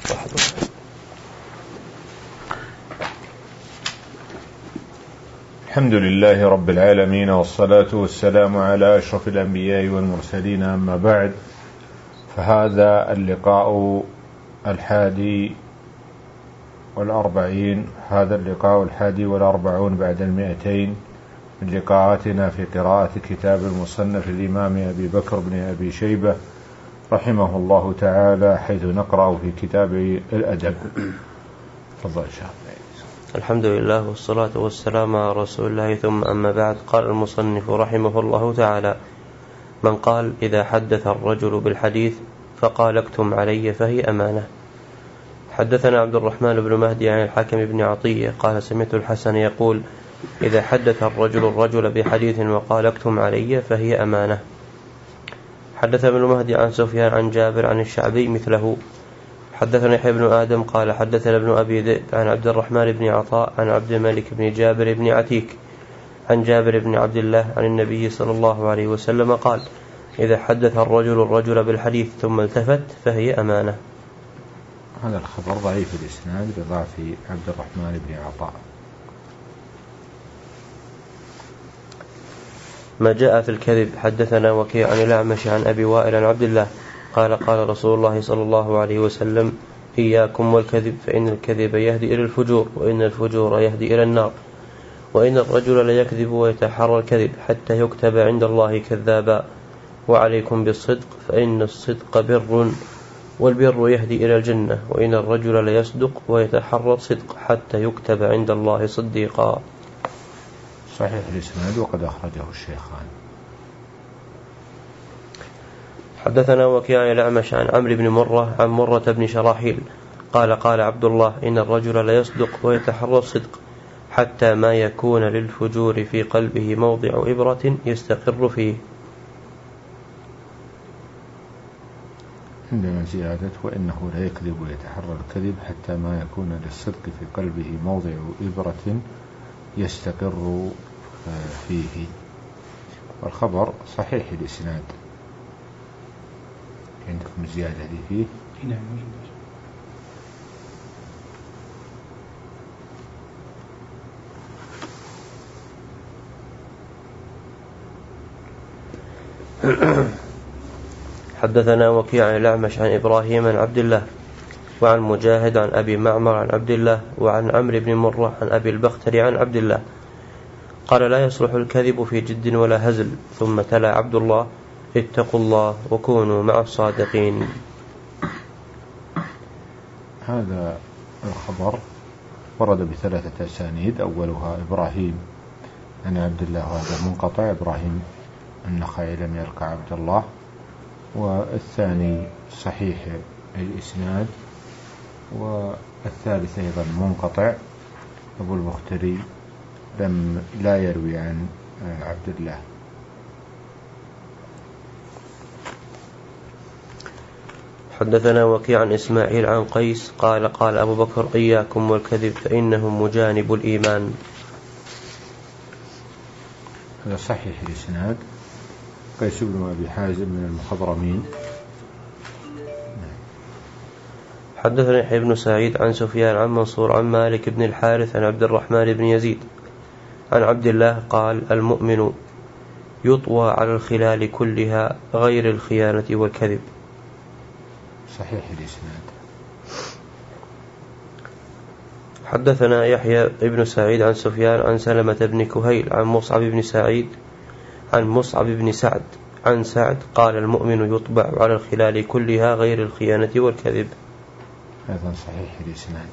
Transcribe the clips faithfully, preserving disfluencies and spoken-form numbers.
الحمد لله رب العالمين، والصلاة والسلام على أشرف الأنبياء والمرسلين، أما بعد، فهذا اللقاء الحادي والأربعين هذا اللقاء الحادي والأربعون بعد المئتين من لقاءاتنا في قراءة كتاب المصنف الإمام أبي بكر بن أبي شيبة رحمه الله تعالى، حيث نقرأ في كتاب الأدب. تفضل يا شيخ. الحمد لله والصلاة والسلام على رسول الله، ثم أما بعد. قال المصنف رحمه الله تعالى: من قال إذا حدث الرجل بالحديث فقال اكتم علي فهي أمانة. حدثنا عبد الرحمن بن مهدي عن الحكم بن عطية قال: سمعت الحسن يقول: إذا حدث الرجل الرجل بحديث وقال اكتم علي فهي أمانة. حدث ابن مهدي عن سفيان عن جابر عن الشعبي مثله. حدثنا يحيى بن آدم قال: حدثنا ابن أبي ذئب عن عبد الرحمن بن عطاء عن عبد الملك بن جابر بن عتيك عن جابر بن عبد الله عن النبي صلى الله عليه وسلم قال: إذا حدث الرجل الرجل بالحديث ثم التفت فهي أمانة. هذا الخبر ضعيف الإسناد بضعف عبد الرحمن بن عطاء. ما جاء في الكذب. حدثنا وكيع عن الأعمش عن أبي وائل عن عبد الله قال: قال رسول الله صلى الله عليه وسلم: إياكم والكذب، فإن الكذب يهدي إلى الفجور، وإن الفجور يهدي إلى النار، وإن الرجل ليكذب ويتحرى الكذب حتى يكتب عند الله كذابا، وعليكم بالصدق فإن الصدق بر، والبر يهدي إلى الجنة، وإن الرجل ليصدق ويتحرى الصدق حتى يكتب عند الله صديقا. صحيح الإسناد وقد أخرجه الشيخان. حدثنا وكيع عن الأعمش عن عمرو بن مرة عن مرة بن شراحيل قال: قال عبد الله: إن الرجل ليصدق ويتحرى الصدق حتى ما يكون للفجور في قلبه موضع إبرة يستقر فيه. عندنا زيادة: وإنه لا يكذب ويتحرى الكذب حتى ما يكون للصدق في قلبه موضع إبرة يستقر فيه. والخبر صحيح الإسناد. عندكم زيادة دي فيه؟ نعم. حدثنا وكيع عن الأعمش عن إبراهيم عن عبد الله وعن مجاهد عن أبي معمر عن عبد الله وعن عمرو بن مرة عن أبي البختري عن عبد الله قال: لا يصلح الكذب في جد ولا هزل. ثم تلا عبد الله: اتقوا الله وكونوا مع الصادقين. هذا الخبر ورد بثلاثة أسانيد، أولها إبراهيم عن عبد الله وهذا منقطع، إبراهيم النخعي لم يلقى عبد الله، والثاني صحيح الإسناد، والثالث أيضا منقطع، أبو البختري لم لا يروي عن عبد الله. حدثنا وكيع عن إسماعيل عن قيس قال: قال أبو بكر: إياكم والكذب فإنه مجانب الإيمان. هذا صحيح الإسناد، قيس بن أبي حازم من المخضرمين. حدثنا يحيى بن سعيد عن سفيان عن منصور عن مالك بن الحارث عن عبد الرحمن بن يزيد عن عبد الله قال: المؤمن يطوى على الخلال كلها غير الخيانة والكذب. صحيح الإسناد. حدثنا يحيى بن سعيد عن سفيان عن سلمة بن كهيل عن مصعب بن سعيد عن مصعب بن سعد عن سعد قال: المؤمن يطبع على الخلال كلها غير الخيانة والكذب. هذا صحيح الإسناد.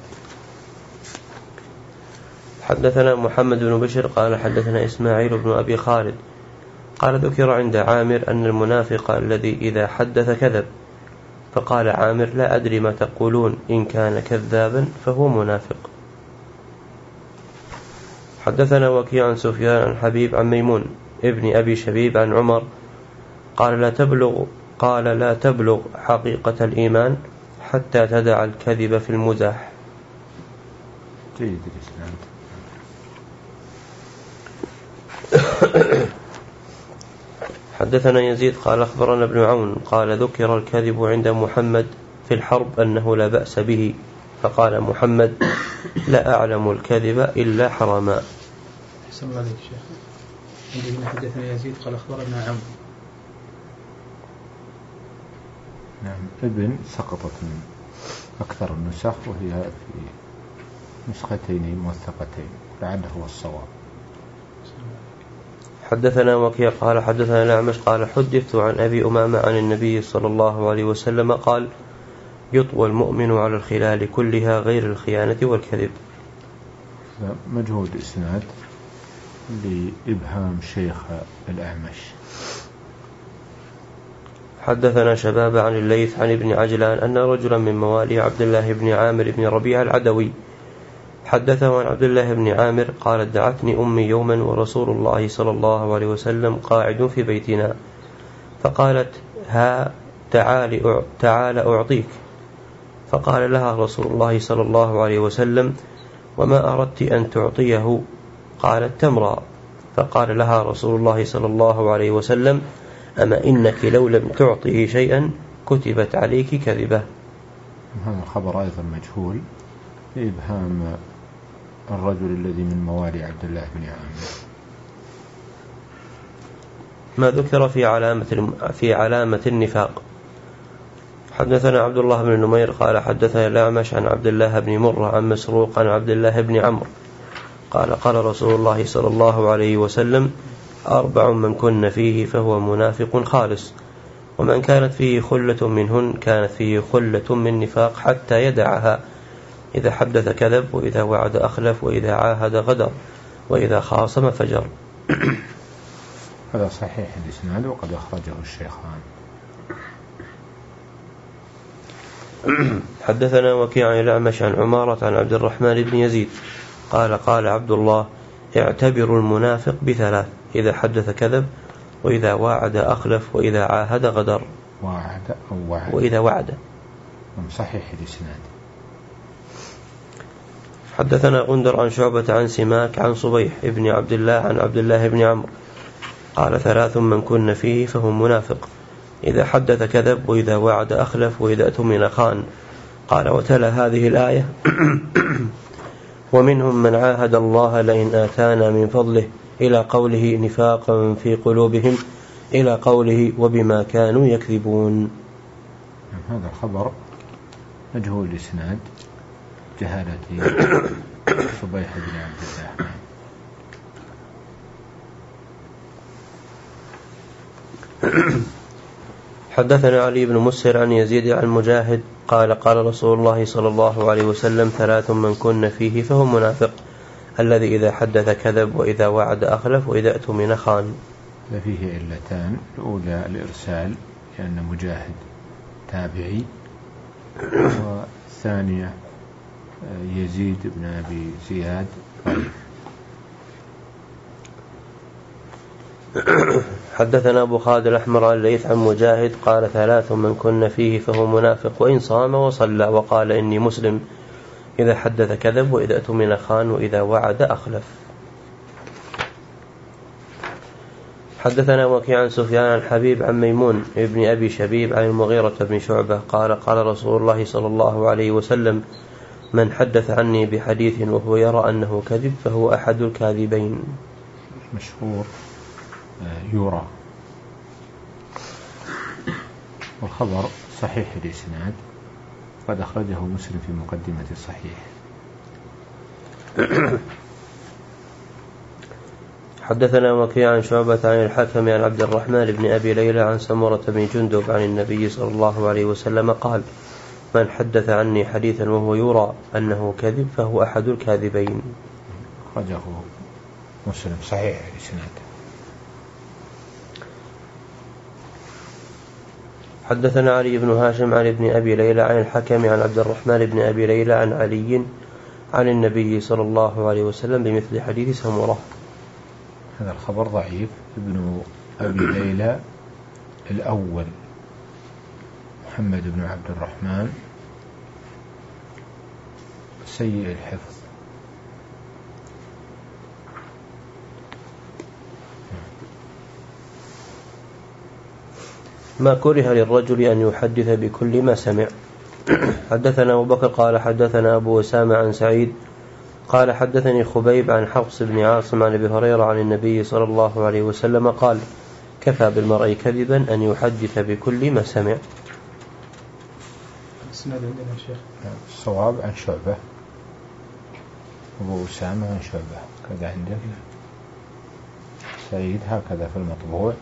حدثنا محمد بن بشر قال: حدثنا إسماعيل بن أبي خالد قال: ذكر عند عامر أن المنافق الذي إذا حدث كذب، فقال عامر: لا أدري ما تقولون، إن كان كذابا فهو منافق. حدثنا وكيع عن سفيان عن حبيب عن ميمون ابن أبي شبيب عن عمر قال: لا تبلغ قال لا تبلغ حقيقة الإيمان حتى تدع الكذب في المزاح. جيد الإسناد. حدثنا يزيد قال: أخبرنا ابن عون قال: ذكر الكذب عند محمد في الحرب أنه لا بأس به، فقال محمد: لا أعلم الكذب إلا حراما. أحسن الله عليك شيخ. عندي هنا حدثنا يزيد قال أخبرنا عمرو. نعم، ابن سقطت من أكثر النسخ، وهي في نسختين موثقتين، لعله هو الصواب. حدثنا وكيع قال حدثنا الأعمش قال حدثت عن أبي أمامة عن النبي صلى الله عليه وسلم قال: يطوى المؤمن على الخلال كلها غير الخيانة والكذب. مجهود إسناد لإبهام شيخ الأعمش. حدثنا شباب عن الليث عن ابن عجلان أن رجلا من موالي عبد الله بن عامر بن ربيع العدوي حدثه عن عبد الله بن عامر قال: دعتني أمي يوما ورسول الله صلى الله عليه وسلم قاعد في بيتنا، فقالت: ها تعال تعال أعطيك. فقال لها رسول الله صلى الله عليه وسلم: وما أردت أن تعطيه؟ قالت: تمرا. فقال لها رسول الله صلى الله عليه وسلم: أما إنك لو لم تعطيه شيئا كتبت عليك كذبة. هذا الخبر أيضا مجهول لإبهام الرجل الذي من موالي عبد الله بن عامر. ما ذكر في علامة في علامة النفاق. حدثنا عبد الله بن نمير قال حدثنا الأعمش عن عبد الله بن مرة عن مسروق عن عبد الله بن عمرو قال: قال رسول الله صلى الله عليه وسلم: أربع من كن فيه فهو منافق خالص، ومن كانت فيه خلة منهن كانت فيه خلة من نفاق حتى يدعها: إذا حدث كذب، وإذا وعد أخلف، وإذا عاهد غدر، وإذا خاصم فجر. هذا صحيح الإسناد وقد أخرجه الشيخان. حدثنا وكيع عن الأعمش عن عمارة عن عبد الرحمن بن يزيد قال: قال عبد الله: اعتبروا المنافق بثلاث: إذا حدث كذب، وإذا واعد أخلف، وإذا عاهد غدر. واعد أو وعد؟ وإذا وعد. صحيح الإسناد. حدثنا غندر عن شعبة عن سماك عن صبيح ابن عبد الله عن عبد الله بن عمرو قال: ثلاث من كن فيه فهو منافق: إذا حدث كذب، وإذا وعد أخلف، وإذا اؤتمن خان. قال: وتلا هذه الآية: ومنهم من عاهد الله لئن آتانا من فضله، إلى قوله: نفاقا في قلوبهم، إلى قوله: وبما كانوا يكذبون. هذا الخبر مجهول الإسناد، جهالة صبيح بن عبد الله. حدثنا علي بن مسهر عن يزيد عن مجاهد قال: قال رسول الله صلى الله عليه وسلم: ثلاث من كن فيه فهو منافق: الذي إذا حدث كذب، وإذا وعد أخلف، وإذا اؤتمن خان. فيه علتان: الأولى الإرسال لأن مجاهد تابعي، والثانية يزيد بن أبي زياد. حدثنا أبو خالد الأحمر عن الليث عن مجاهد قال: ثلاث من كن فيه فهو منافق: وإن صام وصلى وقال إني مسلم، إذا حدث كذب، وإذا اؤتمن خان، وإذا وعد أخلف. حدثنا وكيع عن سفيان عن حبيب عن ميمون ابن أبي شبيب عن المغيرة بن شعبة قال: قال رسول الله صلى الله عليه وسلم: من حدث عني بحديث وهو يرى أنه كذب فهو أحد الكاذبين. مشهور يرى. والخبر صحيح الإسناد، قد أخرجه مسلم في مقدمة الصحيح. حدثنا وكيع عن شعبة عن الحكم عن عبد الرحمن بن أبي ليلى عن سمرة بن جندب عن النبي صلى الله عليه وسلم قال: من حدث عني حديثا وهو يرى أنه كذب فهو أحد الكاذبين. أخرجه مسلم صحيح الإسناد. حدثنا علي بن هاشم عن ابن أبي ليلى عن الحكم عن عبد الرحمن بن أبي ليلى عن علي عن النبي صلى الله عليه وسلم بمثل حديث سمرة. هذا الخبر ضعيف. ابن أبي ليلى الأول محمد بن عبد الرحمن سيء الحفظ. ما كره للرجل أن يحدث بكل ما سمع. حدثنا أبو بكر قال حدثنا أبو أسامة عن سعيد قال حدثني خبيب عن حفص بن عاصم عن أبي هريرة عن النبي صلى الله عليه وسلم قال كفى بالمرء كذبا أن يحدث بكل ما سمع. الصواب عن شعبة، أبو أسامة عن شعبة كذا عندك، سعيد هكذا في المطبوع.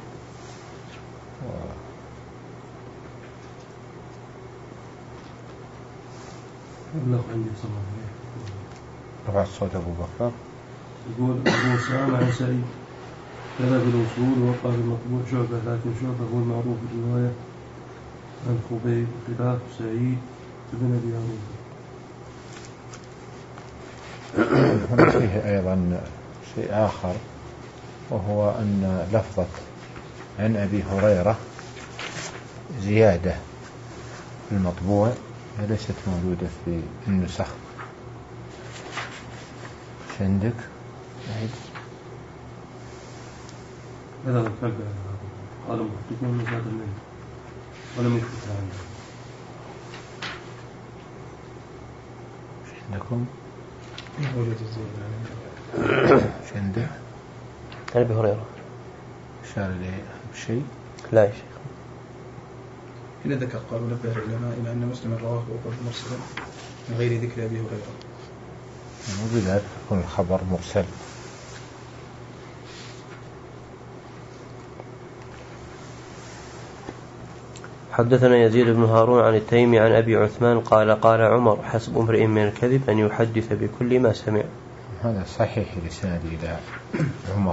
رفع الصوت أبو بكر يقول أبو أسامة عن سعيد كذا في الوصول وقع في المطبوع شعبة، لكن شعبة هو المعروف بالرواية عن خبيب خلاف سعيد بن أبي عروبة. هنا فيه أيضا شيء آخر، وهو أن لفظة عن أبي هريرة زيادة في المطبوع ليست موجودة في النسخ. عندك عيد هذا الفرق قالوا محدثون من هذا المنه ولم يثبت عنه. عندكم موجود الزيادة ايش عندك؟ عن أبي هريرة شار لي بشيء؟ لا يا شيخ. إلى ذكر قالوا نبه العلماء إلى أن مسلم رواه وقال مرسلا من غير ذكر أبي هريرة، وبذلك يكون الخبر مرسل. حدثنا يزيد بن هارون عن التيمي عن أبي عثمان قال قال عمر حسب امرئ من الكذب أن يحدث بكل ما سمع. هذا صحيح الإسناد إلى عمر.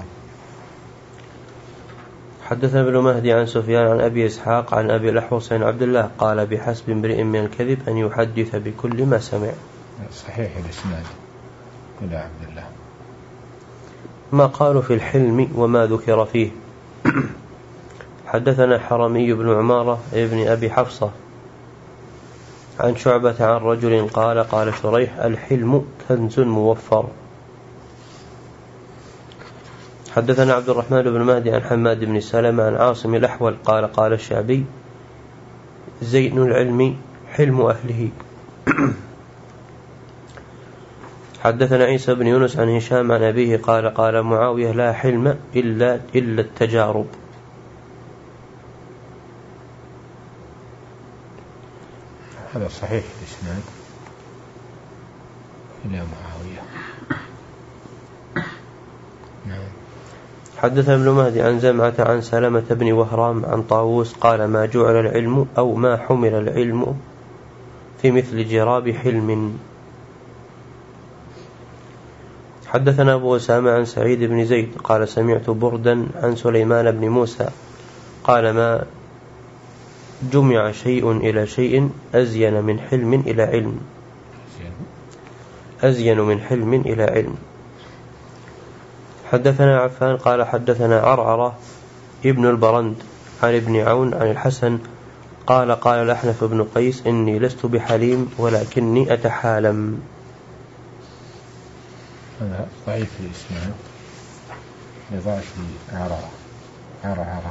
حدثنا ابن مهدي عن سفيان عن أبي إسحاق عن أبي الأحوص عن عبد الله قال بحسب امرئ من الكذب أن يحدث بكل ما سمع. صحيح الإسناد إلى عبد الله. ما قالوا في الحلم وما ذكر فيه. حدثنا حرمي بن عمارة ابن أبي حفصة عن شعبة عن رجل قال قال شريح الحلم كنز موفر. حدثنا عبد الرحمن بن مهدي عن حماد بن سلمة عن عاصم الأحول قال قال الشعبي زين العلم حلم أهله. حدثنا عيسى بن يونس عن هشام عن أبيه قال قال معاوية لا حلم إلا, إلا التجارب. هذا صحيح الإسناد إلى معاوية. نعم. حدثنا ابن مهدي عن زمعة عن سلمة بن وهرام عن طاووس قال ما جعل العلم أو ما حمل العلم في مثل جراب حلم. حدثنا أبو أسامة عن سعيد بن زيد قال سمعت بردا عن سليمان بن موسى قال ما جمع شيء إلى شيء أزين من حلم إلى علم أزين من حلم إلى علم. حدثنا عفان قال حدثنا عرعرة ابن البرند عن ابن عون عن الحسن قال قال الأحنف بن قيس إني لست بحليم ولكني أتحالم. هذا ضعيف الإسناد لضعف عرعرة عرعرة.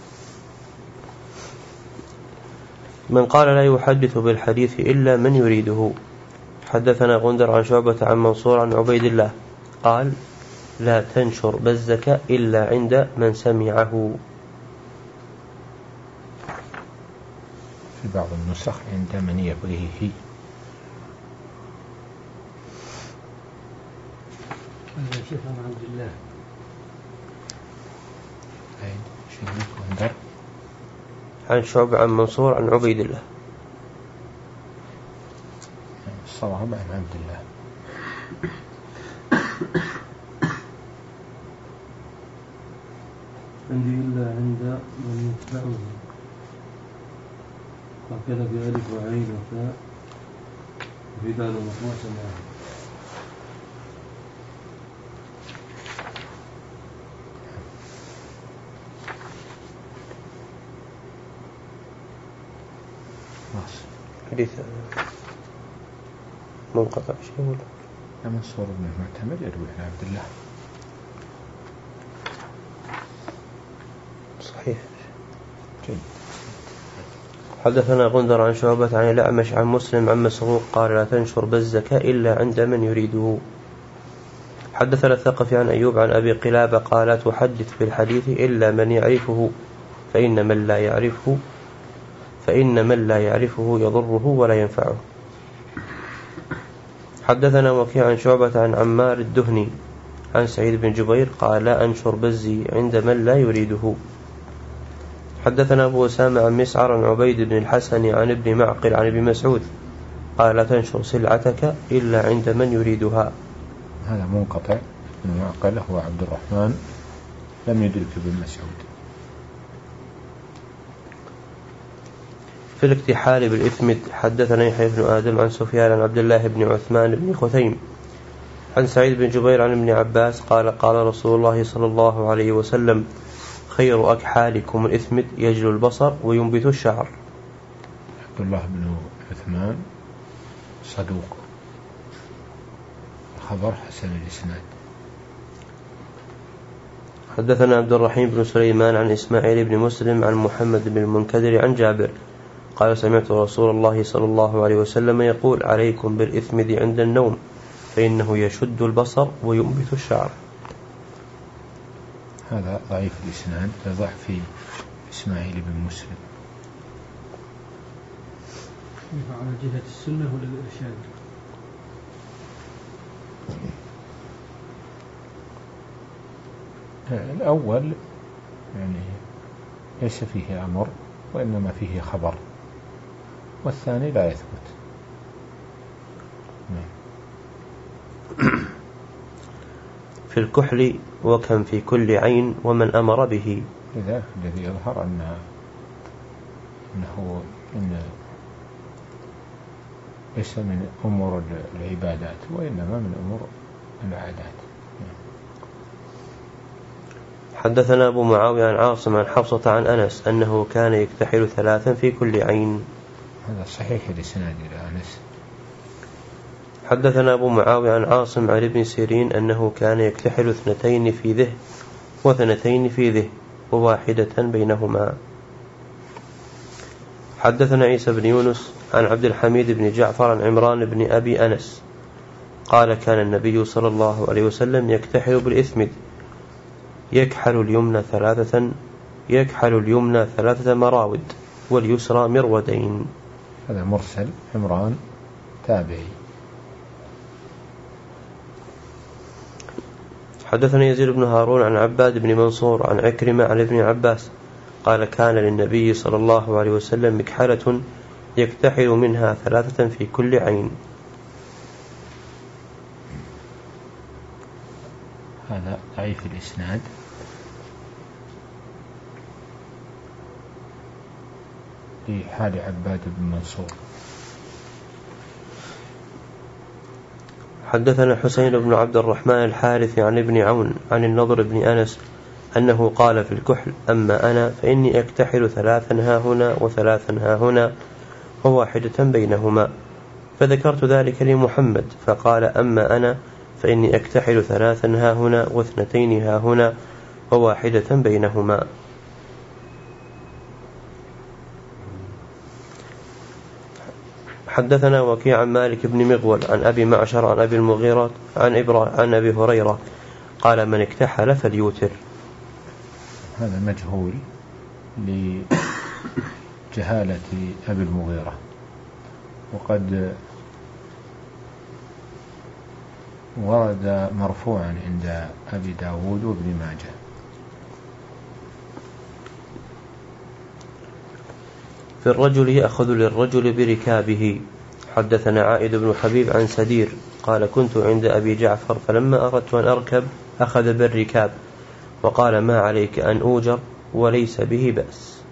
من قال لا يحدث بالحديث إلا من يريده. حدثنا غندر عن شعبة عن منصور عن عبيد الله قال لا تنشر بزك إلا عند من سمعه. في بعض النسخ عند من يبغيه. شيخ عبد الله غندر عن شعبة عن منصور عن عبيد الله. الصواب عن عبد الله. عندي إلا عند من يتبعه هكذا بألف وعين وفاء وفي دال ومقوى سماعه. حديث منقطع شيء ولا منصور بن المعتمد يروي عن عبد الله. صحيح. جيد. حدثنا غندر عن شعبة عن الأعمش عن مسلم عن مسروق قال لا تنشر بزك إلا عند من يريده. حدثنا الثقفي عن أيوب عن أبي قلابة قال لا تحدث بالحديث إلا من يعرفه فإن من لا يعرفه فإن من لا يعرفه يضره ولا ينفعه. حدثنا وكيع عن شعبة عن عمار الدهني عن سعيد بن جبير قال لا أنشر بزي عند من لا يريده. حدثنا أبو أسامة عن مسعر عن عبيد بن الحسن عن ابن معقل عن ابن مسعود قال لا تنشر سلعتك إلا عند من يريدها. هذا منقطع. ابن معقل هو عبد الرحمن لم يدرك ابن مسعود. في الاكتحال بالإثم حدثنا يحيى بن آدم عن سفيان عن عبد الله بن عثمان بن خثيم عن سعيد بن جبير عن ابن عباس قال قال رسول الله صلى الله عليه وسلم خير أكحالكم الإثمد يجل البصر وينبت الشعر. عبد الله بن عثمان صدوق، خبر حسن الإسناد. حدثنا عبد الرحيم بن سليمان عن إسماعيل بن مسلم عن محمد بن المنكدر عن جابر قال سمعت رسول الله صلى الله عليه وسلم يقول عليكم بالإثمد عند النوم فإنه يشد البصر وينبت الشعر. هذا ضعيف الإسناد لضعف في إسماعيل بن مسلم. على جهة السنة ولا الإرشاد؟ الأول يعني ليس فيه أمر وإنما فيه خبر، والثاني لا يثبت. في الكحل وكم في كل عين ومن أمر به. لذلك الذي يظهر أنه إنه إن ليس من أمور العبادات وإنما من أمور العادات. حدثنا أبو معاوية عن عاصم عن حفصة عن أنس أنه كان يكتحل ثلاثا في كل عين. هذا صحيح الإسناد إلى أنس. حدثنا أبو معاوية عن عاصم عن ابن سيرين أنه كان يكتحل اثنتين في ذه واثنتين في ذه وواحدة بينهما. حدثنا عيسى بن يونس عن عبد الحميد بن جعفر عن عمران بن أبي أنس قال كان النبي صلى الله عليه وسلم يكتحل بالإثمد يكحل اليمنى ثلاثة يكحل اليمنى ثلاثة مراود واليسرى مرودين. هذا مرسل. عمران تابعي. حدثنا يزيد بن هارون عن عباد بن منصور عن عكرمة عن ابن عباس قال كان للنبي صلى الله عليه وسلم مكحلة يكتحل منها ثلاثة في كل عين. هذا ضعيف الإسناد. في حال عباد بن منصور. حدثنا حسين بن عبد الرحمن الحارث عن ابن عون عن النضر بن أنس أنه قال في الكحل أما أنا فإني أكتحل ثلاثا ها هنا وثلاثا ها هنا وواحدة بينهما، فذكرت ذلك لمحمد فقال أما أنا فإني أكتحل ثلاثا ها هنا واثنتين ها هنا وواحدة بينهما. حدثنا وكيع عن مالك بن مغول عن أبي معشر عن أبي المغيرة عن, عن أبي هريرة قال من اكتحل فليوتر. هذا مجهول لجهالة أبي المغيرة، وقد ورد مرفوعا عند أبي داود وابن ماجه. في الرجل يأخذ للرجل بركابه. حدثنا عائد بن حبيب عن سدير قال كنت عند أبي جعفر فلما أردت أن أركب أخذ بالركاب وقال ما عليك أن أوجر وليس به بأس.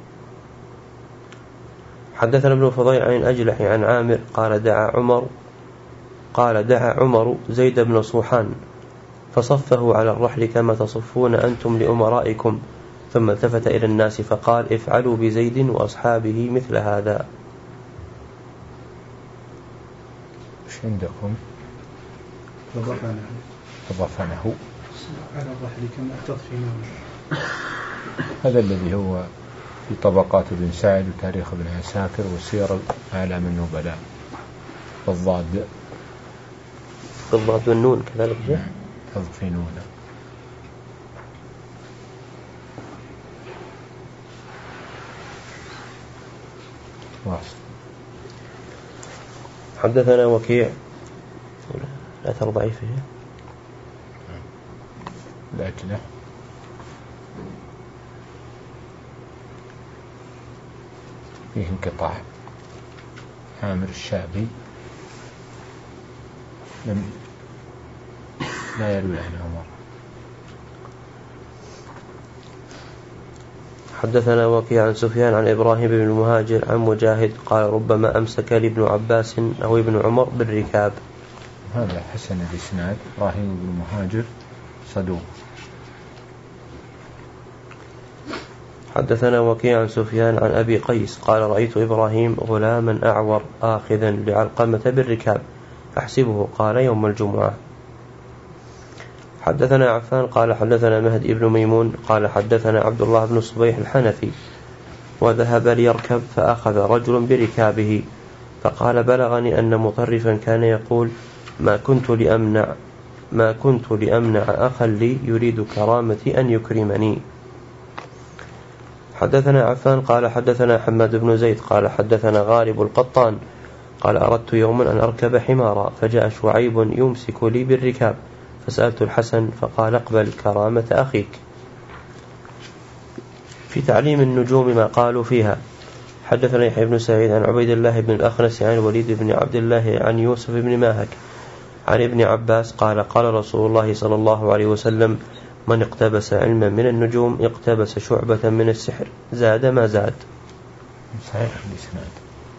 حدثنا ابن فضيل عن أجلح عن عامر قال دعا عمر قال دعا عمر زيد بن صوحان فصفه على الرحل كما تصفون أنتم لأمرائكم، ثم التفت إلى الناس فقال افعلوا بزيد وأصحابه مثل هذا. ايش عندكم؟ فضفنه فضفنه على الرحل كما تطفنون. هذا الذي هو في طبقات ابن سعد وتاريخ ابن عساكر وسير أعلام النبلاء. بالضاد بالضاد والنون كذلك جاء تضفي نون. واصل. حدثنا وكيع الأثر ضعيف هي الأجنة فيه انقطاع. عامر الشعبي لم لا يروي عن عمر. حدثنا وكيع عن سفيان عن إبراهيم بن المهاجر عن مجاهد قال ربما أمسك لابن عباس أو ابن عمر بالركاب. هذا حسن الإسناد. إبراهيم بن المهاجر صدوق. حدثنا وكيع عن سفيان عن أبي قيس قال رأيت إبراهيم غلاما أعور آخذا لعلقمة بالركاب أحسبه قال يوم الجمعة. حدثنا عفان قال حدثنا مهدي بن ميمون قال حدثنا عبد الله بن الصبيح الحنفي وذهب ليركب فأخذ رجل بركابه فقال بلغني أن مطرفا كان يقول ما كنت لأمنع ما كنت لأمنع أخا لي يريد كرامتي أن يكرمني. حدثنا عفان قال حدثنا حماد بن زيد قال حدثنا غالب القطان قال أردت يوما أن أركب حمارا فجاء شعيب يمسك لي بالركاب فسألت الحسن فقال اقبل كرامة أخيك. في تعليم النجوم ما قالوا فيها. حدثنا يحيى بن سعيد عن عبيد الله بن الأخنس عن الوليد بن عبد الله عن يوسف بن ماهك عن ابن عباس قال قال رسول الله صلى الله عليه وسلم من اقتبس علما من النجوم اقتبس شعبة من السحر زاد ما زاد. صحيح الإسناد.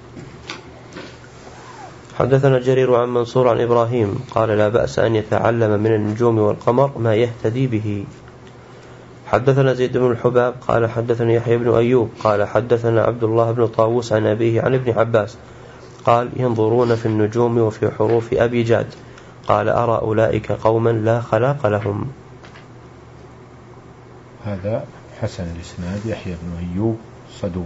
حدثنا جرير عن منصور عن إبراهيم قال لا بأس أن يتعلم من النجوم والقمر ما يهتدي به. حدثنا زيد بن الحباب قال حدثنا يحيى بن أيوب قال حدثنا عبد الله بن طاووس عن أبيه عن ابن عباس قال ينظرون في النجوم وفي حروف أبي جاد قال أرى أولئك قوما لا خلاق لهم. هذا حسن الإسناد. يحيى بن أيوب صدوق.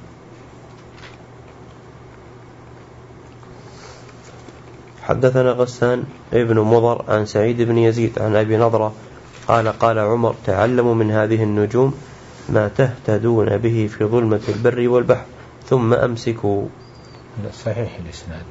حدثنا غسان ابن مضر عن سعيد بن يزيد عن أبي نضرة قال قال عمر تعلموا من هذه النجوم ما تهتدون به في ظلمة البر والبحر ثم أمسكوا. صحيح الإسناد.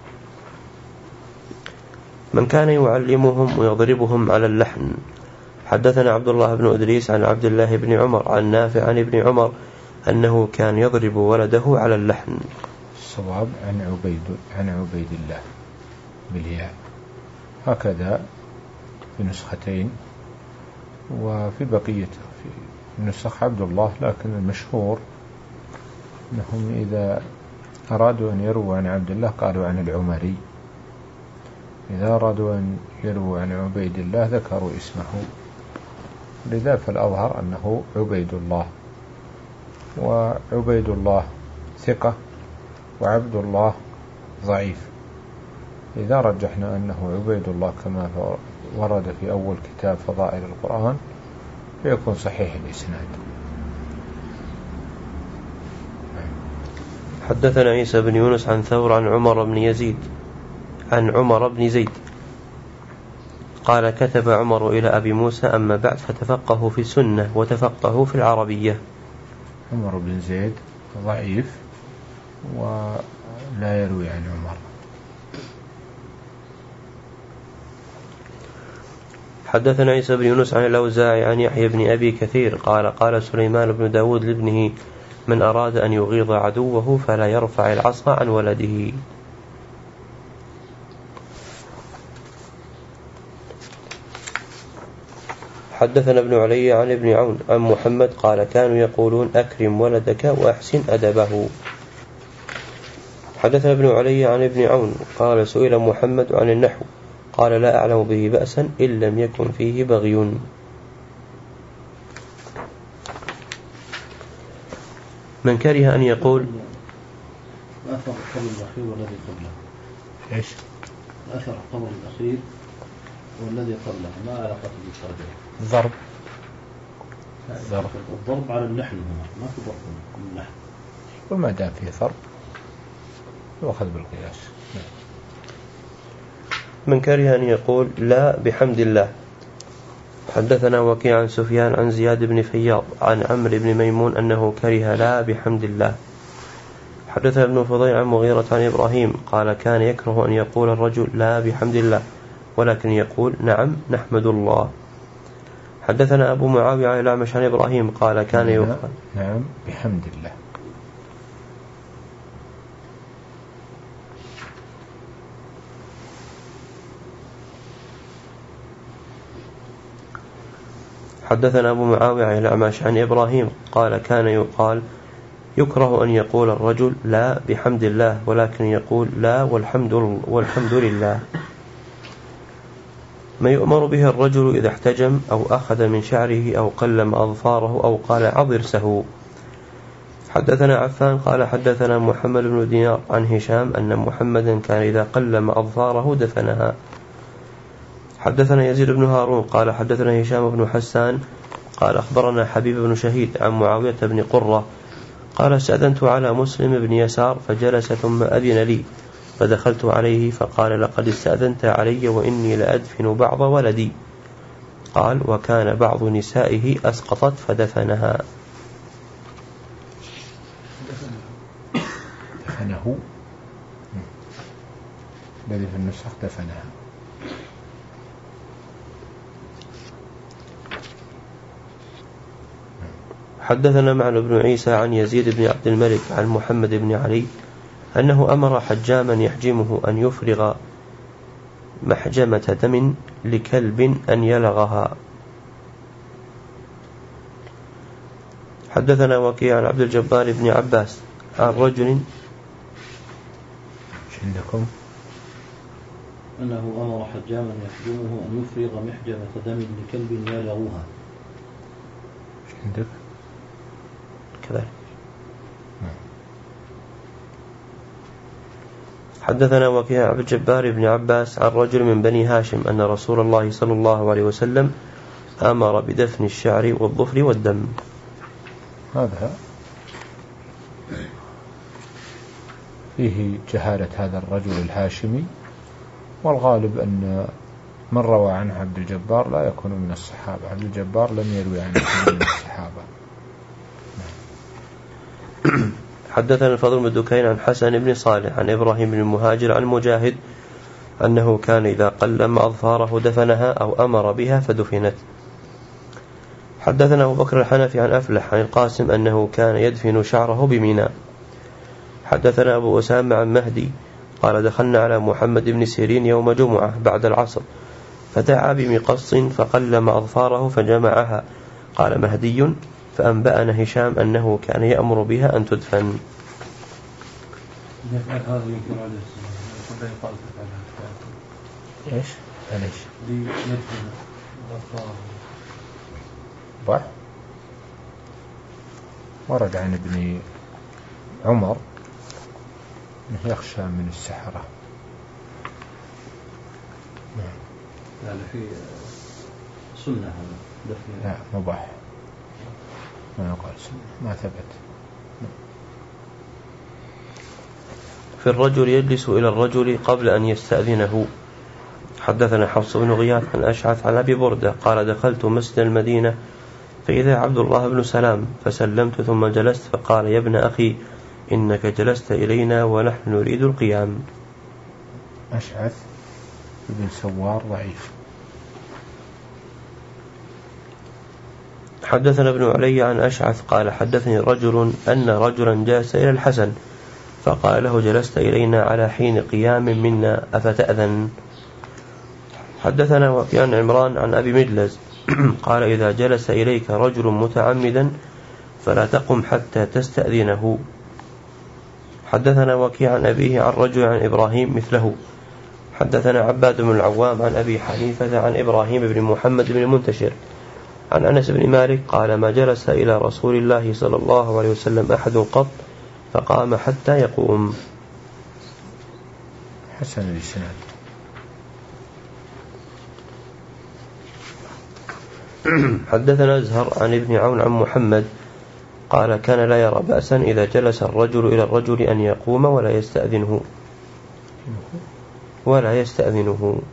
من كان يعلمهم ويضربهم على اللحن. حدثنا عبد الله بن أدريس عن عبد الله بن عمر عن نافع عن ابن عمر أنه كان يضرب ولده على اللحن. الصواب عن عبيد عن عبيد الله بالياء هكذا في نسختين وفي بقية في نسخ عبد الله، لكن المشهور أنهم إذا أرادوا أن يرووا عن عبد الله قالوا عن العمري، إذا أرادوا أن يرووا عن عبيد الله ذكروا اسمه، لذا فالأظهر أنه عبيد الله، وعبيد الله ثقة وعبد الله ضعيف. إذا رجحنا أنه عبيد الله كما ورد في أول كتاب فضائل القرآن فيكون صحيح الإسناد. حدثنا عيسى بن يونس عن ثور عن عمر بن يزيد عن عمر بن زيد قال كتب عمر إلى أبي موسى أما بعد فتفقهوا في السنة وتفقهوا في العربية. عمر بن زيد ضعيف ولا يروي عن عمر. حدثنا عيسى بن يونس عن الأوزاعي عن يحيى بن أبي كثير قال قال سليمان بن داود لابنه من أراد أن يغيظ عدوه فلا يرفع العصا عن ولده. حدثنا ابن علي عن ابن عون عن محمد قال كانوا يقولون أكرم ولدك وأحسن أدبه. حدثنا ابن علي عن ابن عون قال سئل محمد عن النحو قال لا أعلم به بأسا إن لم يكن فيه بغي. من كره أن يقول أثر القبر الأخير والذي قبله. إيش؟ أثر القبر الأخير والذي قبله ما علاقته بالترجمة؟ الضرب الضرب على اللحن هنا ما في ضرب من اللحن، وما دام فيه ضرب يؤخذ بالقياس. من كره أن يقول لا بحمد الله. حدثنا وكيع عن سفيان عن زياد بن فياض عن عمرو بن ميمون أنه كره لا بحمد الله. حدثنا ابن فضيل عن مغيرة عن إبراهيم قال كان يكره أن يقول الرجل لا بحمد الله ولكن يقول نعم نحمد الله. حدثنا أبو معاوية عن الأعمش عن إبراهيم قال كان يقول نعم بحمد الله. حدثنا أبو معاوية عن الأعمش عن إبراهيم قال كان يقال يكره أن يقول الرجل لا بحمد الله ولكن يقول لا والحمد, والحمد لله. ما يؤمر به الرجل إذا احتجم أو أخذ من شعره أو قلم أظفاره أو قال عضرسه. حدثنا عفان قال حدثنا محمد بن دينار عن هشام أن محمدا كان إذا قلم أظفاره دفنها. حدثنا يزيد بن هارون قال حدثنا هشام بن حسان قال أخبرنا حبيب بن شهيد عن معاوية بن قرة قال استأذنت على مسلم بن يسار فجلس ثم أذن لي فدخلت عليه فقال لقد استأذنت علي وإني لأدفن بعض ولدي. قال وكان بعض نسائه أسقطت فدفنها. دفنه الذي في النسخ دفنها. حدثنا معن بن عيسى عن يزيد بن عبد الملك عن محمد بن علي أنه أمر حجاما يحجمه أن يفرغ محجمة دم لكلب أن يلغها. حدثنا وكيع عن عبد الجبار بن عباس عن رجل عندكم أنه أمر حجاما يحجمه أن يفرغ محجمة دم لكلب يلغوها. عندك كذلك. حدثنا وكيع عبد الجبار بن عباس عن رجل من بني هاشم أن رسول الله صلى الله عليه وسلم أمر بدفن الشعر والظفر والدم. هذا فيه جهالة هذا الرجل الهاشمي، والغالب أن من روى عنه عبد الجبار لا يكون من الصحابة. عبد الجبار لم يروي عنه من الصحابة. حدثنا الفضل بن دكين عن حسن بن صالح عن إبراهيم بن المهاجر عن مجاهد أنه كان إذا قلم أظفاره دفنها أو أمر بها فدفنت. حدثنا أبو بكر الحنفي عن أفلح عن القاسم أنه كان يدفن شعره بمنى. حدثنا أبو أسامة عن مهدي قال دخلنا على محمد بن سيرين يوم جمعة بعد العصر فدعا بمقص فقلم أظفاره فجمعها. قال مهدي فأنبأنا هشام أنه كان يأمر بها أن تدفن. إيش؟ ليش؟ ليدفن أظفاره. صح؟ ورد عن ابن عمر أنه يخشى من السحرة. يعني في سنة هذا دفن؟ لا مباح، ما يقال سنة، ما ثبت. في الرجل يجلس إلى الرجل قبل أن يستأذنه. حدثنا حفص بن غياث عن أشعث عن أبي بردة قال دخلت مسجد المدينة فإذا عبد الله بن سلام فسلمت ثم جلست فقال يا ابن أخي إنك جلست إلينا ونحن نريد القيام. أشعث بن سوار ضعيف. حدثنا ابن علي عن أشعث قال حدثني رجل أن رجلا جلس إلى الحسن فقال له جلست إلينا على حين قيام منا أفتأذن. حدثنا وكيع عن عمران عن أبي مجلز قال إذا جلس إليك رجل متعمدا فلا تقم حتى تستأذنه. حدثنا وكيع عن أبيه عن رجل عن إبراهيم مثله. حدثنا عباد بن العوام عن أبي حنيفة عن إبراهيم بن محمد بن المنتشر عن أنس بن مالك قال ما جلس إلى رسول الله صلى الله عليه وسلم أحد قط فقام حتى يقوم. حسن الإسناد. حدثنا أزهر عن ابن عون عن محمد قال كان لا يرى بأسا إذا جلس الرجل إلى الرجل أن يقوم ولا يستأذنه ولا يستأذنه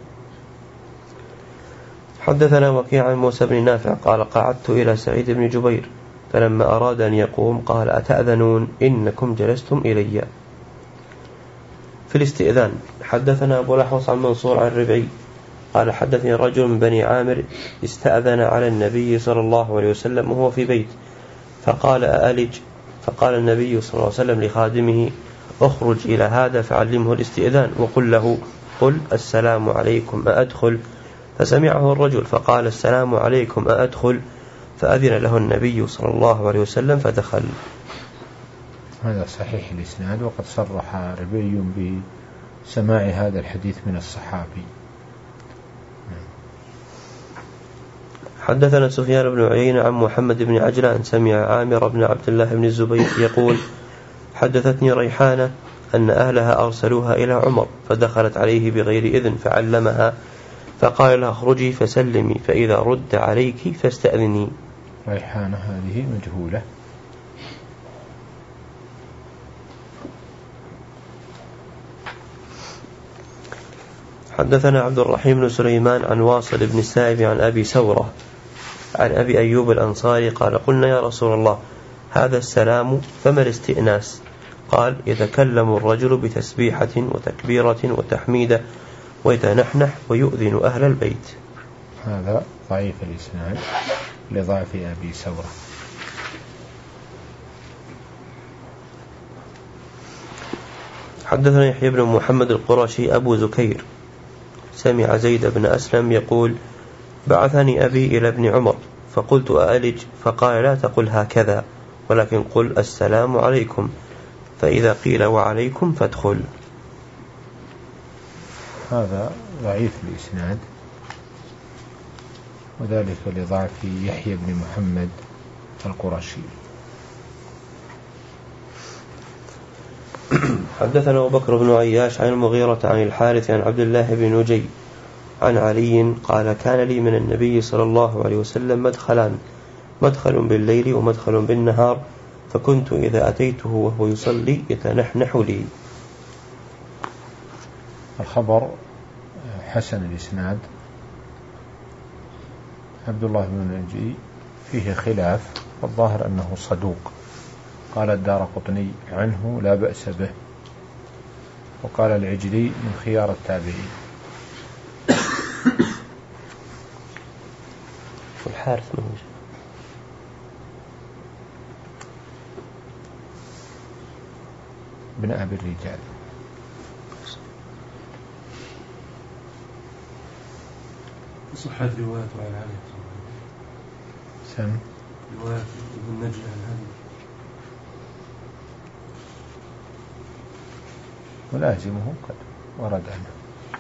حدثنا وكيع عن موسى بن نافع قال قعدت إلى سعيد بن جبير فلما أراد أن يقوم قال أتأذنون إنكم جلستم إلي. في الاستئذان حدثنا أبو الأحوص عن منصور عن ربعي قال حدثني رجل من بني عامر استأذن على النبي صلى الله عليه وسلم وهو في بيت فقال أألج فقال النبي صلى الله عليه وسلم لخادمه اخرج إلى هذا فعلمه الاستئذان وقل له قل السلام عليكم أأدخل فسمعه الرجل فقال السلام عليكم أأدخل فأذن له النبي صلى الله عليه وسلم فدخل. هذا صحيح الإسناد وقد صرح ربيع بسماع هذا الحديث من الصحابي. حدثنا سفيان بن عيينة عن محمد بن عجلان سمع عامر بن عبد الله بن الزبير يقول حدثتني ريحانة أن أهلها أرسلوها إلى عمر فدخلت عليه بغير إذن فعلمها فقال لها اخرجي فسلمي فإذا رد عليك فاستأذني. ريحانة هذه مجهولة. حدثنا عبد الرحيم بن سليمان عن واصل بن السائب عن أبي سورة عن أبي أيوب الأنصاري قال قلنا يا رسول الله هذا السلام فما الاستئناس؟ قال يتكلم الرجل بتسبيحة وتكبيرة وتحميدة ويتنحنح ويؤذن أهل البيت. هذا ضعيف الإسناد لضعف أبي سورة. حدثنا يحيى بن محمد القرشي أبو زكير سمع زيد بن أسلم يقول بعثني أبي إلى ابن عمر فقلت أألج فقال لا تقل هكذا ولكن قل السلام عليكم فإذا قيل وعليكم فادخل. هذا ضعيف الإسناد وذلك لضعف يحيى بن محمد القرشي. حدثنا أبو بكر بن عياش عن المغيرة عن الحارث عن عبد الله بن نجي عن علي قال كان لي من النبي صلى الله عليه وسلم مدخلان مدخل بالليل ومدخل بالنهار فكنت إذا أتيته وهو يصلي يتنحنح لي. الخبر حسن الإسناد. عبد الله بن نجي فيه خلاف والظاهر أنه صدوق. قال الدارقطني عنه لا بأس به وقال العجلي من خيار التابعين. الحارث موجود بن أبي الرجال. صحة رواية عن علي سم رواية ابن نجي عن علي ولازمه قد ورد عنه.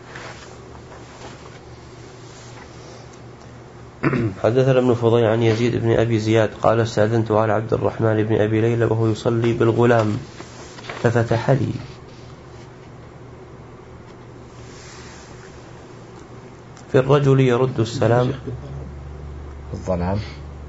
حدثنا ابن فضيل عن يزيد بن أبي زياد قال استأذنت على عبد الرحمن بن أبي ليلى وهو يصلي بالغلام ففتح لي. في الرجل يرد السلام الظلام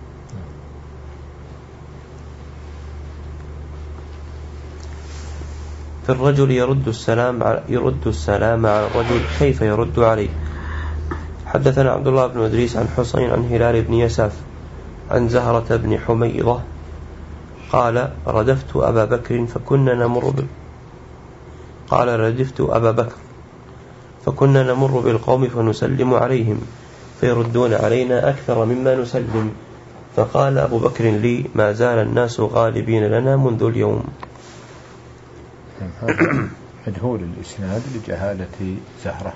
في الرجل يرد السلام يرد السلام على الرجل كيف يرد عليه. حدثنا عبد الله بن إدريس عن حسين عن هلال بن يساف عن زهرة بن حميضة قال ردفت أبا بكر فكنا نمر بال قال ردفت أبا بكر فكنا نمر بالقوم فنسلم عليهم فيردون علينا أكثر مما نسلم فقال أبو بكر لي ما زال الناس غالبين لنا منذ اليوم. مجهول الإسناد لجهالة زهرة.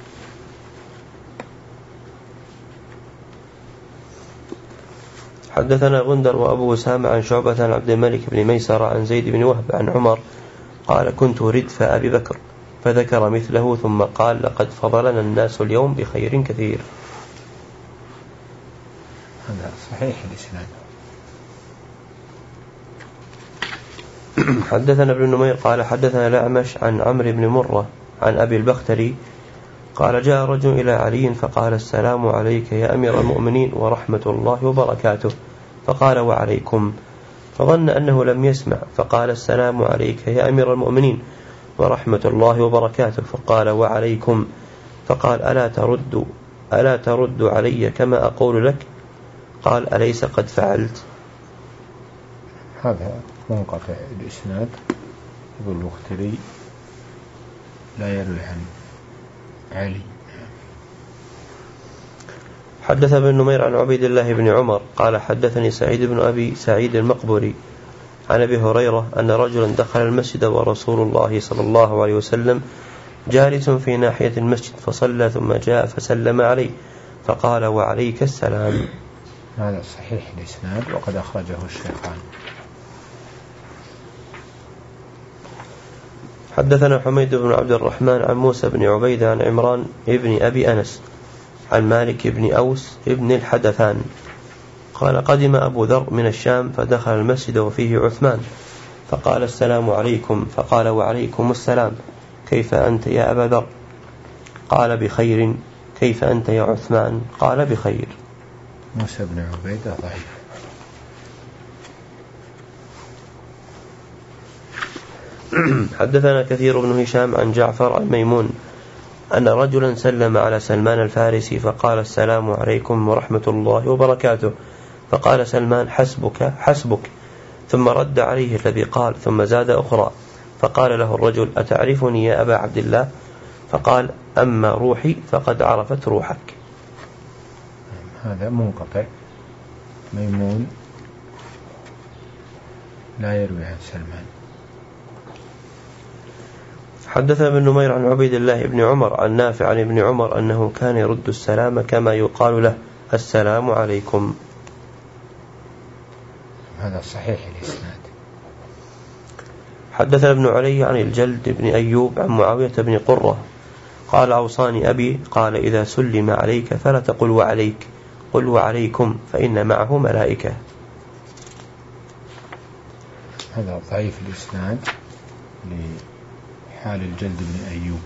حدثنا غندر وأبو أسامة عن شعبة عن عبد الملك بن ميسر عن زيد بن وهب عن عمر قال كنت ردف أبي بكر فذكر مثله ثم قال لقد فضلنا الناس اليوم بخير كثير. هذا صحيح الإسناد. حدثنا ابن نمير قال حدثنا الأعمش عن عمرو بن مرة عن أبي البختري قال جاء رجل إلى علي فقال السلام عليك يا أمير المؤمنين ورحمة الله وبركاته، فقال وعليكم، فظن أنه لم يسمع فقال السلام عليك يا أمير المؤمنين ورحمة الله وبركاته، فقال وعليكم، فقال ألا ترد ألا ترد علي كما أقول لك؟ قال أليس قد فعلت؟ هذا منقطع الإسناد. يقول الوختري لا يروي عن علي. حدث ابن نمير عن عبيد الله بن عمر قال حدثني سعيد بن أبي سعيد المقبري عن أبي هريرة أن رجلا دخل المسجد ورسول الله صلى الله عليه وسلم جالس في ناحية المسجد فصلى ثم جاء فسلم عليه فقال وعليك السلام. هذا صحيح الإسناد وقد أخرجه الشيخان. حدثنا حميد بن عبد الرحمن عن موسى بن عبيدة عن عمران ابن أبي أنس عن مالك بن أوس ابن الحدثان قال قدم أبو ذر من الشام فدخل المسجد وفيه عثمان فقال السلام عليكم، فقال وعليكم السلام، كيف أنت يا أبا ذر؟ قال بخير. كيف أنت يا عثمان؟ قال بخير. موسى بن عبيدة ضعيف. حدثنا كثير بن هشام عن جعفر عن ميمون أن رجلا سلم على سلمان الفارسي فقال السلام عليكم ورحمة الله وبركاته، فقال سلمان حسبك حسبك، ثم رد عليه الذي قال ثم زاد أخرى، فقال له الرجل أتعرفني يا أبا عبد الله؟ فقال أما روحي فقد عرفت روحك. هذا منقطع. ميمون لا يروي عن سلمان. حدث ابن نمير عن عبيد الله بن عمر عن نافع عن ابن عمر أنه كان يرد السلام كما يقال له السلام عليكم. هذا صحيح الإسناد. حدث ابن علي عن الجلد بن أيوب عن معاوية بن قرة قال أوصاني أبي قال إذا سلم عليك فلا تقل وعليك، قل وعليكم فإن معه ملائكة. هذا ضعيف الإسناد لحال الجلد بن أيوب.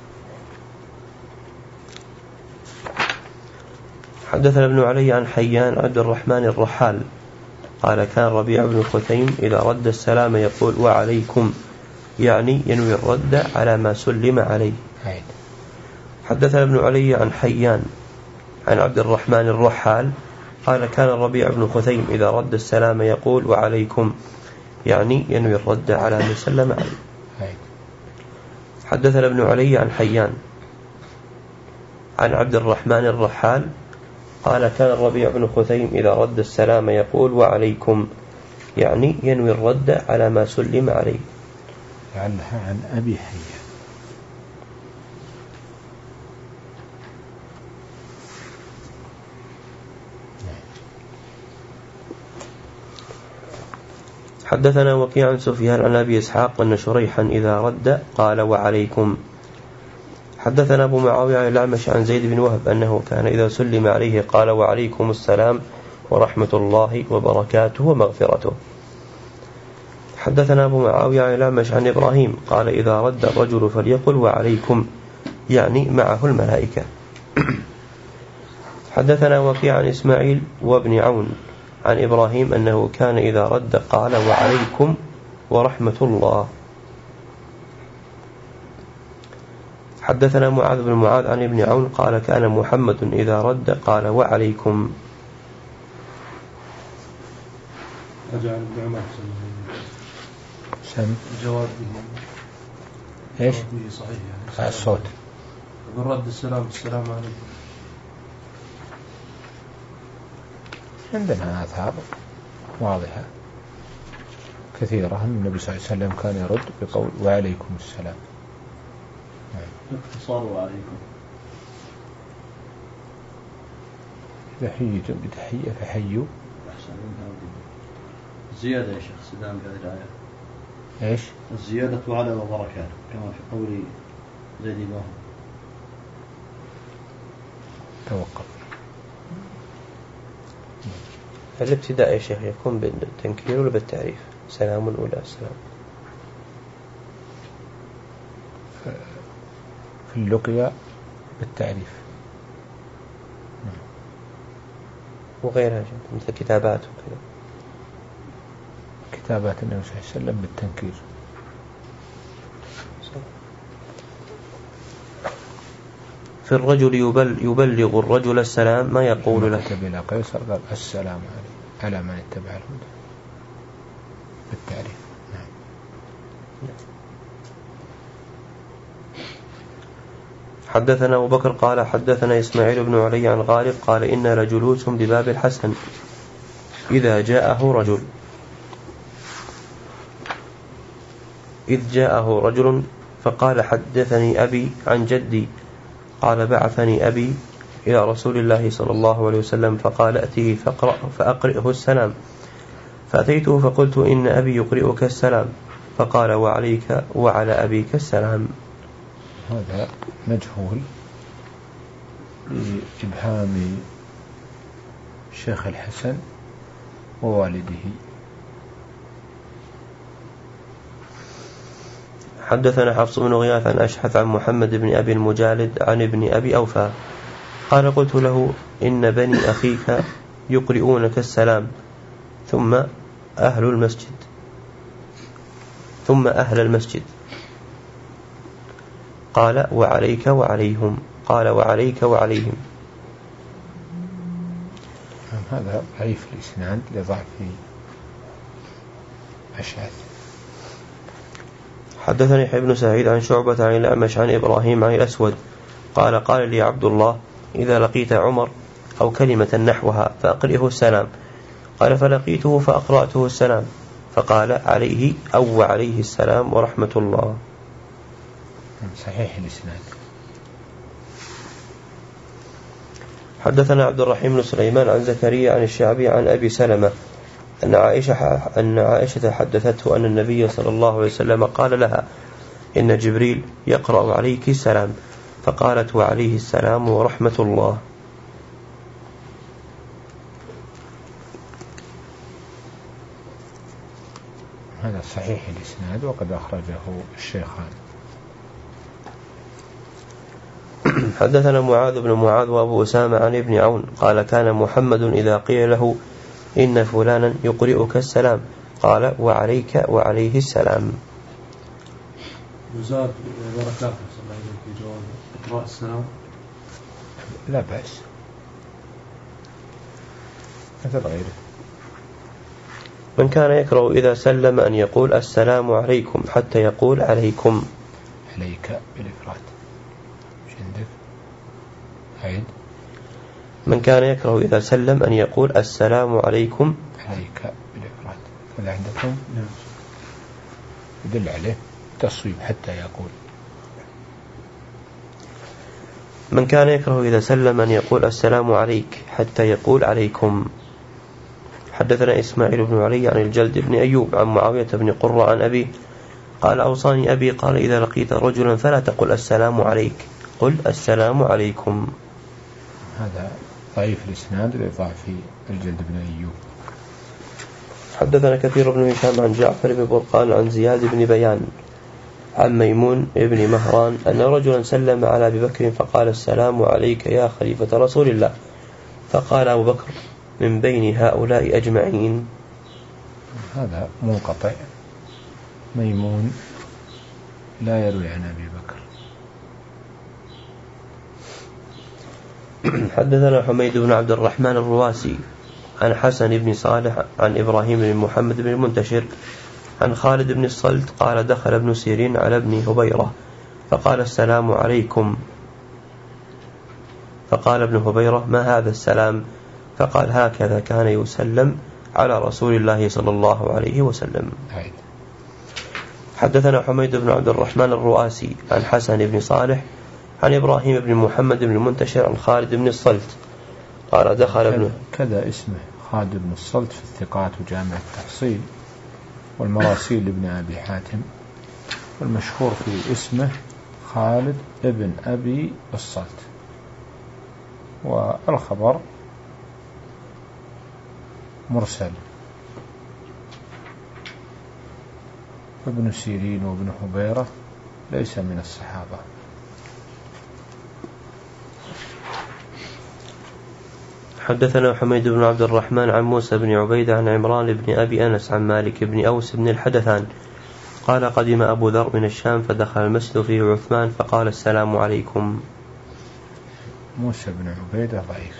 حدثنا ابن علي عن حيان عبد الرحمن الرحال قال كان ربيع بن خثيم إذا رد السلام يقول وعليكم، يعني ينوي الرد على ما سلم عليه. حدثنا ابن علي عن حيان عن عبد الرحمن الرحال قال كان الربيع بن خثيم إذا رد السلام يقول وعليكم، يعني ينوي الرد على ما سلم عليه. حدثنا ابن علي عن حيان عن عبد الرحمن الرحال قال كان الربيع بن خثيم إذا رد السلام يقول وعليكم، يعني ينوي الرد على ما سلم عليه. لعلها عن أبي حيان. حدثنا وكيع عن سفيان عن أبي إسحاق أن شريحا إذا رد قال وعليكم. حدثنا أبو معاوية عن الأعمش عن زيد بن وهب أنه كان إذا سلم عليه قال وعليكم السلام ورحمة الله وبركاته ومغفرته. حدثنا أبو معاوية عن الأعمش عن إبراهيم قال إذا رد الرجل فليقل وعليكم، يعني معه الملائكة. حدثنا وكيع عن إسماعيل وابن عون عن إبراهيم أنه كان إذا رد قال وعليكم ورحمة الله. حدثنا معاذ بن معاذ عن ابن عون قال كان محمد إذا رد قال وعليكم. أجعل ابن عمر سم جواب إيش؟ صحيح يعني الصوت بالرد السلام السلام عليكم. عندنا آثار واضحة كثيرة أن النبي صلى الله عليه وسلم كان يرد بقول وعليكم السلام. اختصار وعليكم. إذا حييتم بتحية فحيوا. زيادة يا شيخ سلام في هذه الآية. إيش؟ الزيادة على وبركاته كما في قول زيد بن وهب. توقف. الابتداء يا شيخ يكون بالتنكير ولا بالتعريف؟ سلام ولا سلام؟ في اللقيا بالتعريف وغيرها مثل كتابات وكذا. كتابات النبي صلى الله عليه وسلم بالتنكير. في الرجل يبل يبلغ الرجل السلام ما يقول له. كتب إلى قيصر قال السلام عليه على من اتبع الهدى بالتعريف. نعم. حدثنا أبو بكر قال حدثنا إسماعيل بن علي عن غالب قال إنا لجلوس بباب الحسن إذا جاءه رجل إذ جاءه رجل فقال حدثني أبي عن جدي قال بعثني أبي إلى رسول الله صلى الله عليه وسلم فقال أتيه فأقرأ فأقرئه السلام فأتيته فقلت إن أبي يقرئك السلام فقال وعليك وعلى أبيك السلام. هذا مجهول لإبهام شيخ الحسن ووالده. حدثنا حفص بن غياث عن أشحث عن محمد بن أبي المجالد عن ابن أبي أوفى قال قلت له إن بني أخيك يقرؤونك السلام ثم أهل المسجد ثم أهل المسجد قال وعليك وعليهم قال وعليك وعليهم. هذا ضعيف الإسناد لضعف أشعث. حدثني يحيى بن سعيد عن شعبة عن الأعمش عن إبراهيم عن الأسود قال قال لي عبد الله إذا لقيت عمر أو كلمة نحوها فأقرئه السلام قال فلقيته فأقرأته السلام فقال عليه أو عليه السلام ورحمة الله. صحيح الإسناد. حدثنا عبد الرحيم بن سليمان عن زكريا عن الشعبي عن أبي سلمة أن عائشة, أن عائشة حدثته أن النبي صلى الله عليه وسلم قال لها إن جبريل يقرأ عليك السلام فقالت وعليه السلام ورحمة الله. هذا صحيح الإسناد وقد أخرجه الشيخان. حدثنا معاذ بن معاذ وأبو أسامة عن ابن عون قال كان محمد إذا قيل له إن فلانا يقرئك السلام قال وعليك وعليه السلام. وزاد بركاته صلى الله عليه وسلم في جواب إقراء السلام لا بأس مثل غيره. من كان يكره إذا سلم أن يقول السلام عليكم حتى يقول عليكم. عليك بالإفراد. مش عندك عيد. من كان يكره إذا سلم أن يقول السلام عليكم عليك بالإفراد. هذا عندكم يدل عليه تصويب حتى يقول. من كان يكره إذا سلم أن يقول السلام عليك حتى يقول عليكم. حدثنا إسماعيل بن علي عن الجلد بن أيوب عن معاوية بن قرة عن أبي قال أوصاني أبي قال إذا لقيت رجلا فلا تقل السلام عليك قل السلام عليكم. هذا ضعيف الإسناد لضعف الجلد بن أيوب. حدثنا كثير بن هشام عن جعفر بن برقان عن زياد بن بيان عن ميمون بن مهران أن رجلا سلم على أبي بكر فقال السلام عليك يا خليفة رسول الله فقال أبو بكر من بين هؤلاء أجمعين. هذا منقطع. ميمون لا يروي عن أبي بكر. حدثنا حميد بن عبد الرحمن الرواسي عن حسن بن صالح عن إبراهيم بن محمد بن المنتشر عن خالد بن الصلت قال دخل ابن سيرين على ابن هبيرة فقال السلام عليكم فقال ابن هبيرة ما هذا السلام فقال هكذا كان يسلم على رسول الله صلى الله عليه وسلم. حدثنا حميد بن عبد الرحمن الرواسي عن حسن بن صالح عن إبراهيم بن محمد بن المنتشر عن خالد بن الصلت قال دخل ابن كذا اسمه خالد بن الصلت في الثقات وجامع التحصيل والمراسيل لابن أبي حاتم والمشهور في اسمه خالد ابن أبي الصلت والخبر مرسل. ابن سيرين وابن هبيرة ليس من الصحابة. حدثنا حميد بن عبد الرحمن عن موسى بن عبيدة عن عمران بن أبي أنس عن مالك بن أوس بن الحدثان قال قدم أبو ذر من الشام فدخل المسجد فيه عثمان فقال السلام عليكم. موسى بن عبيدة ضعيف.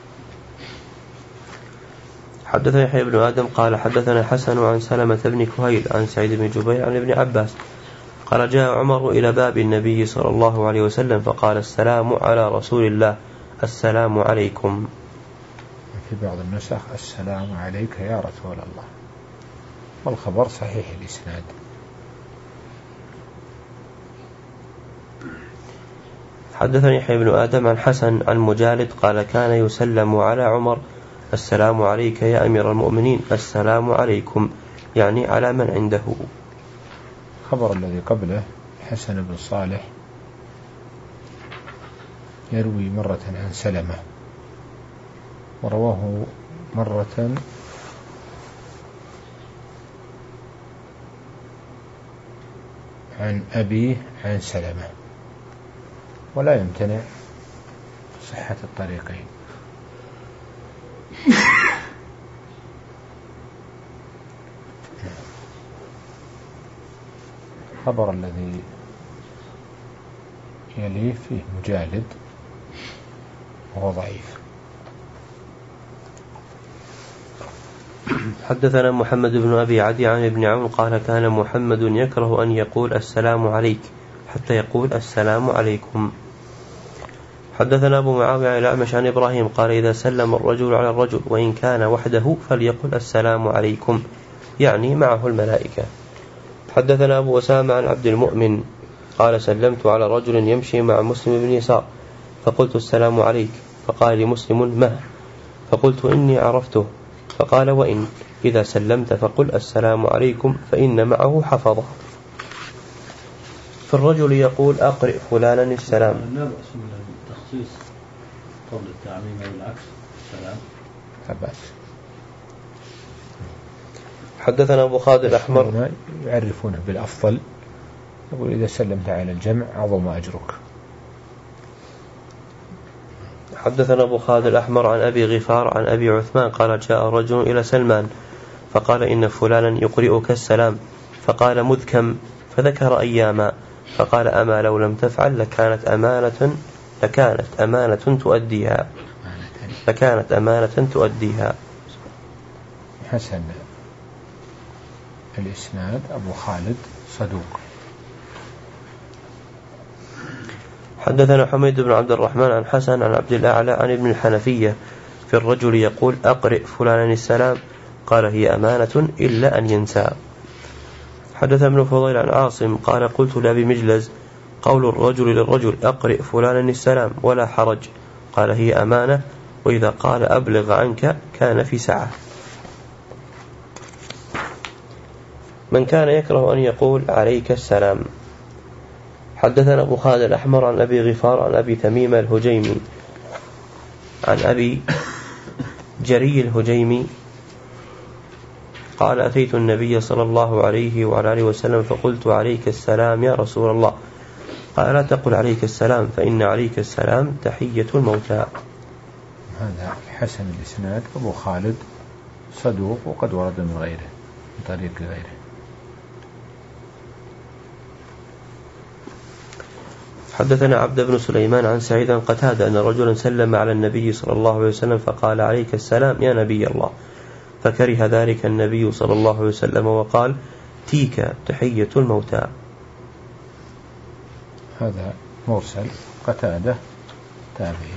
حدثنا يحيى بن آدم قال حدثنا حسن عن سلمة بن كهيل عن سعيد بن جبير عن ابن عباس قال جاء عمر إلى باب النبي صلى الله عليه وسلم فقال السلام على رسول الله السلام عليكم. في بعض النسخ السلام عليك يا رسول الله، والخبر صحيح الإسناد. حدثني يحيى بن آدم عن حسن عن مجالد قال كان يسلم على عمر السلام عليك يا أمير المؤمنين السلام عليكم، يعني على من عنده. خبر الذي قبله حسن بن صالح يروي مرة عن سلمة ورواه مرة عن أبيه عن سلمة، ولا يمتنع صحة الطريقين. خبر الذي يليه فيه مجالد وهو ضعيف. حدثنا محمد بن أبي عدي عن ابن عون قال كان محمد يكره أن يقول السلام عليك حتى يقول السلام عليكم. حدثنا أبو معاوية عن الأعمش عن إبراهيم قال إذا سلم الرجل على الرجل وإن كان وحده فليقل السلام عليكم، يعني معه الملائكة. حدثنا أبو أسامة عن عبد المؤمن قال سلمت على رجل يمشي مع مسلم بن يسار فقلت السلام عليك فقال لمسلم ما؟ فقلت إني عرفته فقال وإن إذا سلمت فقل السلام عليكم فإن معه حفظة. فالرجل يقول أقرئ فلانا السلام. لا بأس من التخصيص قبل التعميم والعكس السلام ثبات. حدثنا أبو خالد الأحمر يعرفونه بالأفضل، يقول إذا سلمت على الجمع عظم أجرك. حدثنا أبو خالد الأحمر عن أبي غفار عن أبي عثمان قال جاء رجل إلى سلمان فقال إن فلانا يقرئك السلام فقال مذ كم؟ فذكر أياما فقال أما لو لم تفعل لكانت أمانة لكانت أمانة تؤديها لكانت أمانة تؤديها. حسن الإسناد أبو خالد صدوق. حدثنا حميد بن عبد الرحمن عن حسن عن عبد الأعلى عن ابن الحنفية في الرجل يقول أقرئ فلانا السلام قال هي أمانة إلا أن ينسى. حدث ابن فضيل عن عاصم قال قلت لأبي مجلز قول الرجل للرجل أقرئ فلانا السلام ولا حرج قال هي أمانة وإذا قال أبلغ عنك كان في سعة. من كان يكره أن يقول عليك السلام. حدثنا أبو خالد الأحمر عن أبي غفار عن أبي تميم الهجيمي عن أبي جري الهجيمي قال أتيت النبي صلى الله عليه وعلى آله وسلم فقلت عليك السلام يا رسول الله قال لا تقل عليك السلام فإن عليك السلام تحية الموتى. هذا حسن الإسناد أبو خالد صدوق وقد ورد من غيره من طريق غيره. حدثنا عبد بن سليمان عن سعيد قتادة أن رجلا سلم على النبي صلى الله عليه وسلم فقال عليك السلام يا نبي الله فكره ذلك النبي صلى الله عليه وسلم وقال تيك تحية الموتى. هذا مرسل قتادة تابعي.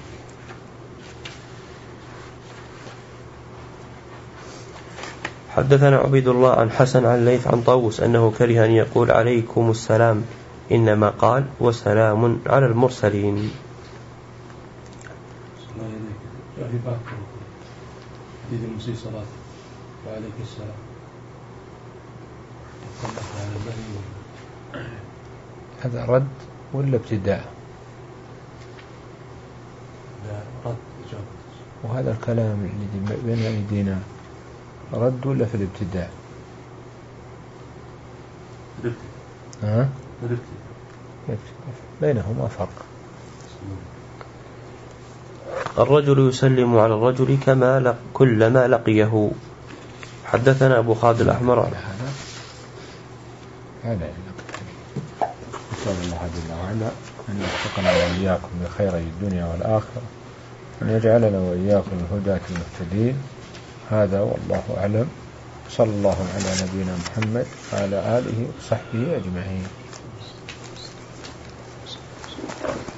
حدثنا عبيد الله عن حسن عن ليث عن طاووس أنه كره أن يقول عليكم السلام إنما قال وسلام على المرسلين. في بعض حديث المسيء صلاة وعليك السلام هذا رد ولا ابتداء؟ لا رد إجابة. وهذا الكلام الذي بين أيدينا رد ولا في الابتداء؟ ها؟ بينهما فرق. الرجل يسلم على الرجل كما لق كلما لقيه. حدثنا أبو خالد الأحمر. هذا هذا نسأل الله جل وعلا أن يوفقنا وإياكم بخير الدنيا والآخرة، وأن يجعلنا وإياكم الهداة المهتدين. هذا والله أعلم. صلى الله على نبينا محمد وعلى آله وصحبه أجمعين.